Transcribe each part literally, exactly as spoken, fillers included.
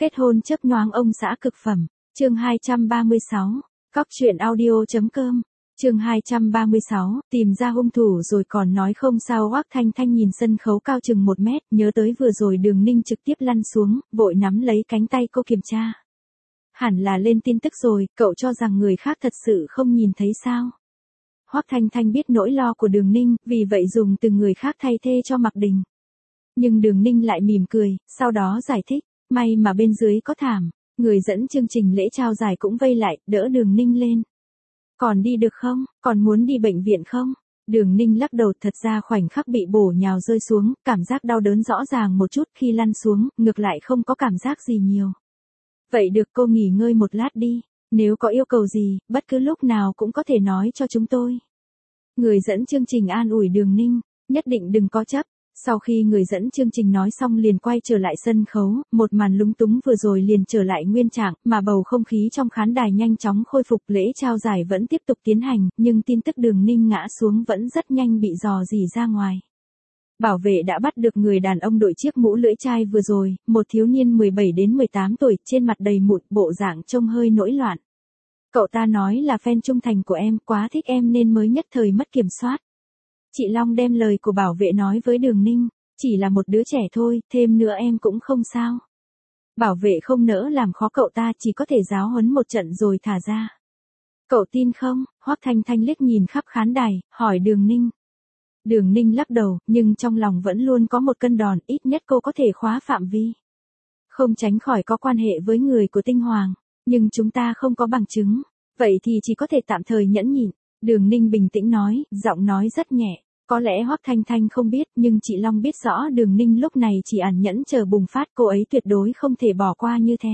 Kết hôn chớp nhoáng ông xã cực phẩm. Chương hai trăm ba mươi sáu. Cóc truyện audio chấm com. Chương hai trăm ba mươi sáu, tìm ra hung thủ rồi còn nói không sao. Hoắc Thanh Thanh nhìn sân khấu cao chừng một mét, nhớ tới vừa rồi Đường Ninh trực tiếp lăn xuống, vội nắm lấy cánh tay cô kiểm tra. Hẳn là lên tin tức rồi, cậu cho rằng người khác thật sự không nhìn thấy sao? Hoắc Thanh Thanh biết nỗi lo của Đường Ninh, vì vậy dùng từ người khác thay thế cho Mạc Đình. Nhưng Đường Ninh lại mỉm cười, sau đó giải thích, may mà bên dưới có thảm. Người dẫn chương trình lễ trao giải cũng vây lại, đỡ Đường Ninh lên. Còn đi được không? Còn muốn đi bệnh viện không? Đường Ninh lắc đầu, thật ra khoảnh khắc bị bổ nhào rơi xuống, cảm giác đau đớn rõ ràng một chút, khi lăn xuống, ngược lại không có cảm giác gì nhiều. Vậy được, cô nghỉ ngơi một lát đi, nếu có yêu cầu gì, bất cứ lúc nào cũng có thể nói cho chúng tôi. Người dẫn chương trình an ủi Đường Ninh, nhất định đừng có chấp. Sau khi người dẫn chương trình nói xong liền quay trở lại sân khấu, một màn lúng túng vừa rồi liền trở lại nguyên trạng, mà bầu không khí trong khán đài nhanh chóng khôi phục. Lễ trao giải vẫn tiếp tục tiến hành, nhưng tin tức Đường Ninh ngã xuống vẫn rất nhanh bị dò dỉ ra ngoài. Bảo vệ đã bắt được người đàn ông đội chiếc mũ lưỡi chai vừa rồi, một thiếu niên mười bảy đến mười tám tuổi, trên mặt đầy mụn, bộ dạng trông hơi nổi loạn. Cậu ta nói là fan trung thành của em, quá thích em nên mới nhất thời mất kiểm soát. Chị Long đem lời của bảo vệ nói với Đường Ninh, chỉ là một đứa trẻ thôi, thêm nữa em cũng không sao. Bảo vệ không nỡ làm khó cậu ta, chỉ có thể giáo huấn một trận rồi thả ra. Cậu tin không? Hoắc Thanh Thanh liếc nhìn khắp khán đài, hỏi Đường Ninh. Đường Ninh lắc đầu, nhưng trong lòng vẫn luôn có một cân đòn, ít nhất cô có thể khóa phạm vi. Không tránh khỏi có quan hệ với người của Tinh Hoàng, nhưng chúng ta không có bằng chứng, vậy thì chỉ có thể tạm thời nhẫn nhịn. Đường Ninh bình tĩnh nói, giọng nói rất nhẹ. Có lẽ Hoắc Thanh Thanh không biết, nhưng chị Long biết rõ Đường Ninh lúc này chỉ ẩn nhẫn chờ bùng phát, cô ấy tuyệt đối không thể bỏ qua như thế.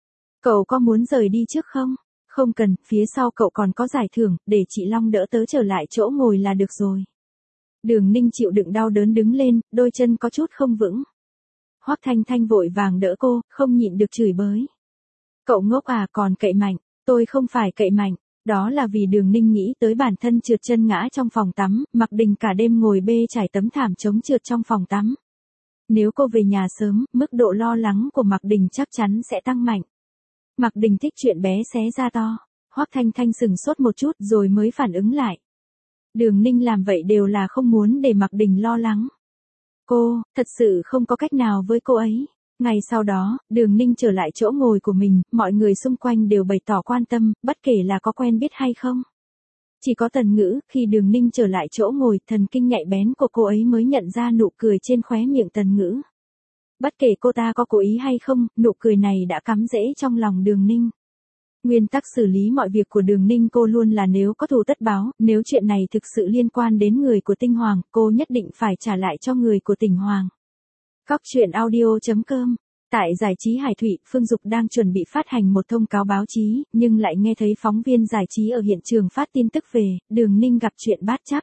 Cậu có muốn rời đi trước không? Không cần, phía sau cậu còn có giải thưởng, để chị Long đỡ tớ trở lại chỗ ngồi là được rồi. Đường Ninh chịu đựng đau đớn đứng lên, đôi chân có chút không vững. Hoắc Thanh Thanh vội vàng đỡ cô, không nhịn được chửi bới. Cậu ngốc à, còn cậy mạnh, tôi không phải cậy mạnh. Đó là vì Đường Ninh nghĩ tới bản thân trượt chân ngã trong phòng tắm, Mạc Đình cả đêm ngồi bê trải tấm thảm chống trượt trong phòng tắm. Nếu cô về nhà sớm, mức độ lo lắng của Mạc Đình chắc chắn sẽ tăng mạnh. Mạc Đình thích chuyện bé xé ra to. Hoắc Thanh Thanh sừng sốt một chút rồi mới phản ứng lại. Đường Ninh làm vậy đều là không muốn để Mạc Đình lo lắng. Cô, thật sự không có cách nào với cô ấy. Ngày sau đó, Đường Ninh trở lại chỗ ngồi của mình, mọi người xung quanh đều bày tỏ quan tâm, bất kể là có quen biết hay không. Chỉ có Tần Ngữ, khi Đường Ninh trở lại chỗ ngồi, thần kinh nhạy bén của cô ấy mới nhận ra nụ cười trên khóe miệng Tần Ngữ. Bất kể cô ta có cố ý hay không, nụ cười này đã cắm rễ trong lòng Đường Ninh. Nguyên tắc xử lý mọi việc của Đường Ninh cô luôn là nếu có thù tất báo, nếu chuyện này thực sự liên quan đến người của Tinh Hoàng, cô nhất định phải trả lại cho người của Tinh Hoàng. Cóc truyện audio chấm com. Tại giải trí Hải Thụy, Phương Dục đang chuẩn bị phát hành một thông cáo báo chí, nhưng lại nghe thấy phóng viên giải trí ở hiện trường phát tin tức về, Đường Ninh gặp chuyện bát chắp.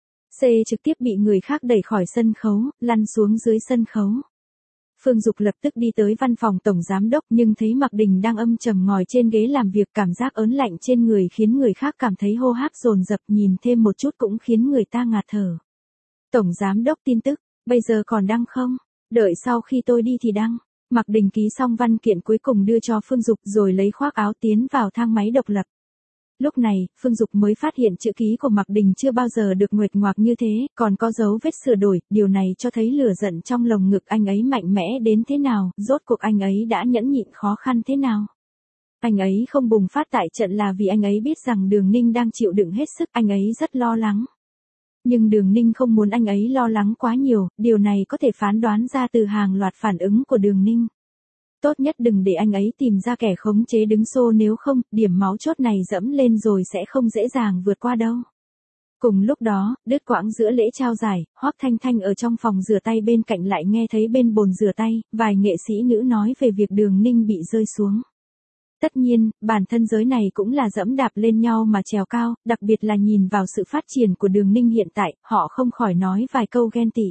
C trực tiếp bị người khác đẩy khỏi sân khấu, lăn xuống dưới sân khấu. Phương Dục lập tức đi tới văn phòng tổng giám đốc nhưng thấy Mạc Đình đang âm trầm ngồi trên ghế làm việc, cảm giác ớn lạnh trên người khiến người khác cảm thấy hô hấp dồn dập, nhìn thêm một chút cũng khiến người ta ngạt thở. Tổng giám đốc tin tức, bây giờ còn đăng không? Đợi sau khi tôi đi thì đăng. Mạc Đình ký xong văn kiện cuối cùng đưa cho Phương Dục rồi lấy khoác áo tiến vào thang máy độc lập. Lúc này, Phương Dục mới phát hiện chữ ký của Mạc Đình chưa bao giờ được nguệch ngoạc như thế, còn có dấu vết sửa đổi, điều này cho thấy lửa giận trong lồng ngực anh ấy mạnh mẽ đến thế nào, rốt cuộc anh ấy đã nhẫn nhịn khó khăn thế nào. Anh ấy không bùng phát tại trận là vì anh ấy biết rằng Đường Ninh đang chịu đựng hết sức, anh ấy rất lo lắng. Nhưng Đường Ninh không muốn anh ấy lo lắng quá nhiều, điều này có thể phán đoán ra từ hàng loạt phản ứng của Đường Ninh. Tốt nhất đừng để anh ấy tìm ra kẻ khống chế đứng xô, nếu không, điểm máu chốt này dẫm lên rồi sẽ không dễ dàng vượt qua đâu. Cùng lúc đó, đứt quãng giữa lễ trao giải, Hoắc Thanh Thanh ở trong phòng rửa tay bên cạnh lại nghe thấy bên bồn rửa tay, vài nghệ sĩ nữ nói về việc Đường Ninh bị rơi xuống. Tất nhiên, bản thân giới này cũng là dẫm đạp lên nhau mà trèo cao, đặc biệt là nhìn vào sự phát triển của Đường Ninh hiện tại, họ không khỏi nói vài câu ghen tị.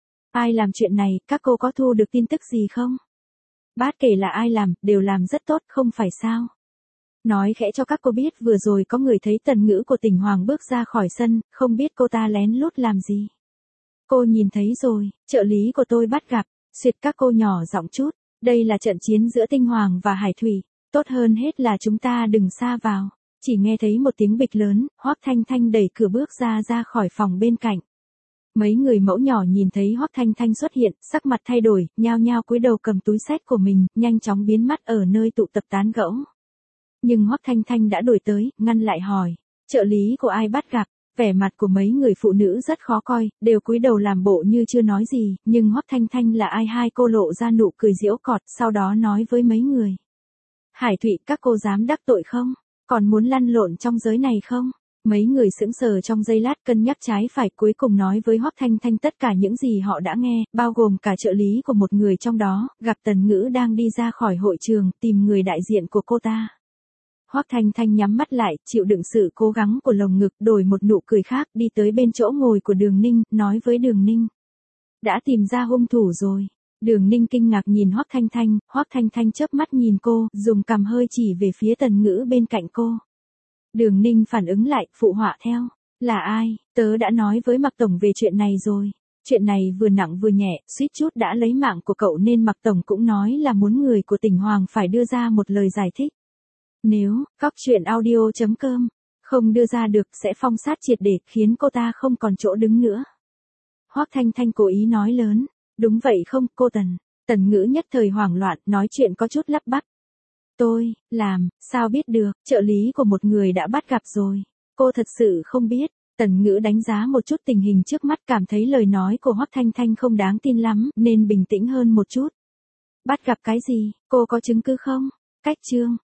Ai làm chuyện này, các cô có thu được tin tức gì không? Bất kể là ai làm, đều làm rất tốt, không phải sao? Nói khẽ cho các cô biết vừa rồi có người thấy Tần Ngữ của Tinh Hoàng bước ra khỏi sân, không biết cô ta lén lút làm gì. Cô nhìn thấy rồi, trợ lý của tôi bắt gặp, xuyệt các cô nhỏ giọng chút. Đây là trận chiến giữa Tinh Hoàng và Hải Thủy, tốt hơn hết là chúng ta đừng xa vào. Chỉ nghe thấy một tiếng bịch lớn, Hoắc Thanh Thanh đẩy cửa bước ra ra khỏi phòng bên cạnh. Mấy người mẫu nhỏ nhìn thấy Hoắc Thanh Thanh xuất hiện, sắc mặt thay đổi, nhao nhao cúi đầu cầm túi xách của mình, nhanh chóng biến mất ở nơi tụ tập tán gẫu. Nhưng Hoắc Thanh Thanh đã đuổi tới, ngăn lại hỏi, trợ lý của ai bắt gặp? Vẻ mặt của mấy người phụ nữ rất khó coi, đều cúi đầu làm bộ như chưa nói gì, nhưng Hoắc Thanh Thanh là ai, hai cô lộ ra nụ cười giễu cợt, sau đó nói với mấy người. Hải Thụy, các cô dám đắc tội không? Còn muốn lăn lộn trong giới này không? Mấy người sững sờ trong giây lát cân nhắc trái phải, cuối cùng nói với Hoắc Thanh Thanh tất cả những gì họ đã nghe, bao gồm cả trợ lý của một người trong đó, gặp Tần Ngữ đang đi ra khỏi hội trường, tìm người đại diện của cô ta. Hoắc Thanh Thanh nhắm mắt lại, chịu đựng sự cố gắng của lồng ngực, đổi một nụ cười khác, đi tới bên chỗ ngồi của Đường Ninh, nói với Đường Ninh. Đã tìm ra hung thủ rồi. Đường Ninh kinh ngạc nhìn Hoắc Thanh Thanh, Hoắc Thanh Thanh chớp mắt nhìn cô, dùng cằm hơi chỉ về phía Tần Ngữ bên cạnh cô. Đường Ninh phản ứng lại, phụ họa theo. Là ai? Tớ đã nói với Mạc Tổng về chuyện này rồi. Chuyện này vừa nặng vừa nhẹ, suýt chút đã lấy mạng của cậu nên Mạc Tổng cũng nói là muốn người của Tỉnh Hoàng phải đưa ra một lời giải thích. Nếu, cóc truyện audio chấm com, không đưa ra được sẽ phong sát triệt để, khiến cô ta không còn chỗ đứng nữa. Hoắc Thanh Thanh cố ý nói lớn. Đúng vậy không, cô Tần. Tần Ngữ nhất thời hoảng loạn, nói chuyện có chút lắp bắp. Tôi, làm, sao biết được, trợ lý của một người đã bắt gặp rồi. Cô thật sự không biết. Tần Ngữ đánh giá một chút tình hình trước mắt, cảm thấy lời nói của Hoắc Thanh Thanh không đáng tin lắm, nên bình tĩnh hơn một chút. Bắt gặp cái gì, cô có chứng cứ không? Cách chương.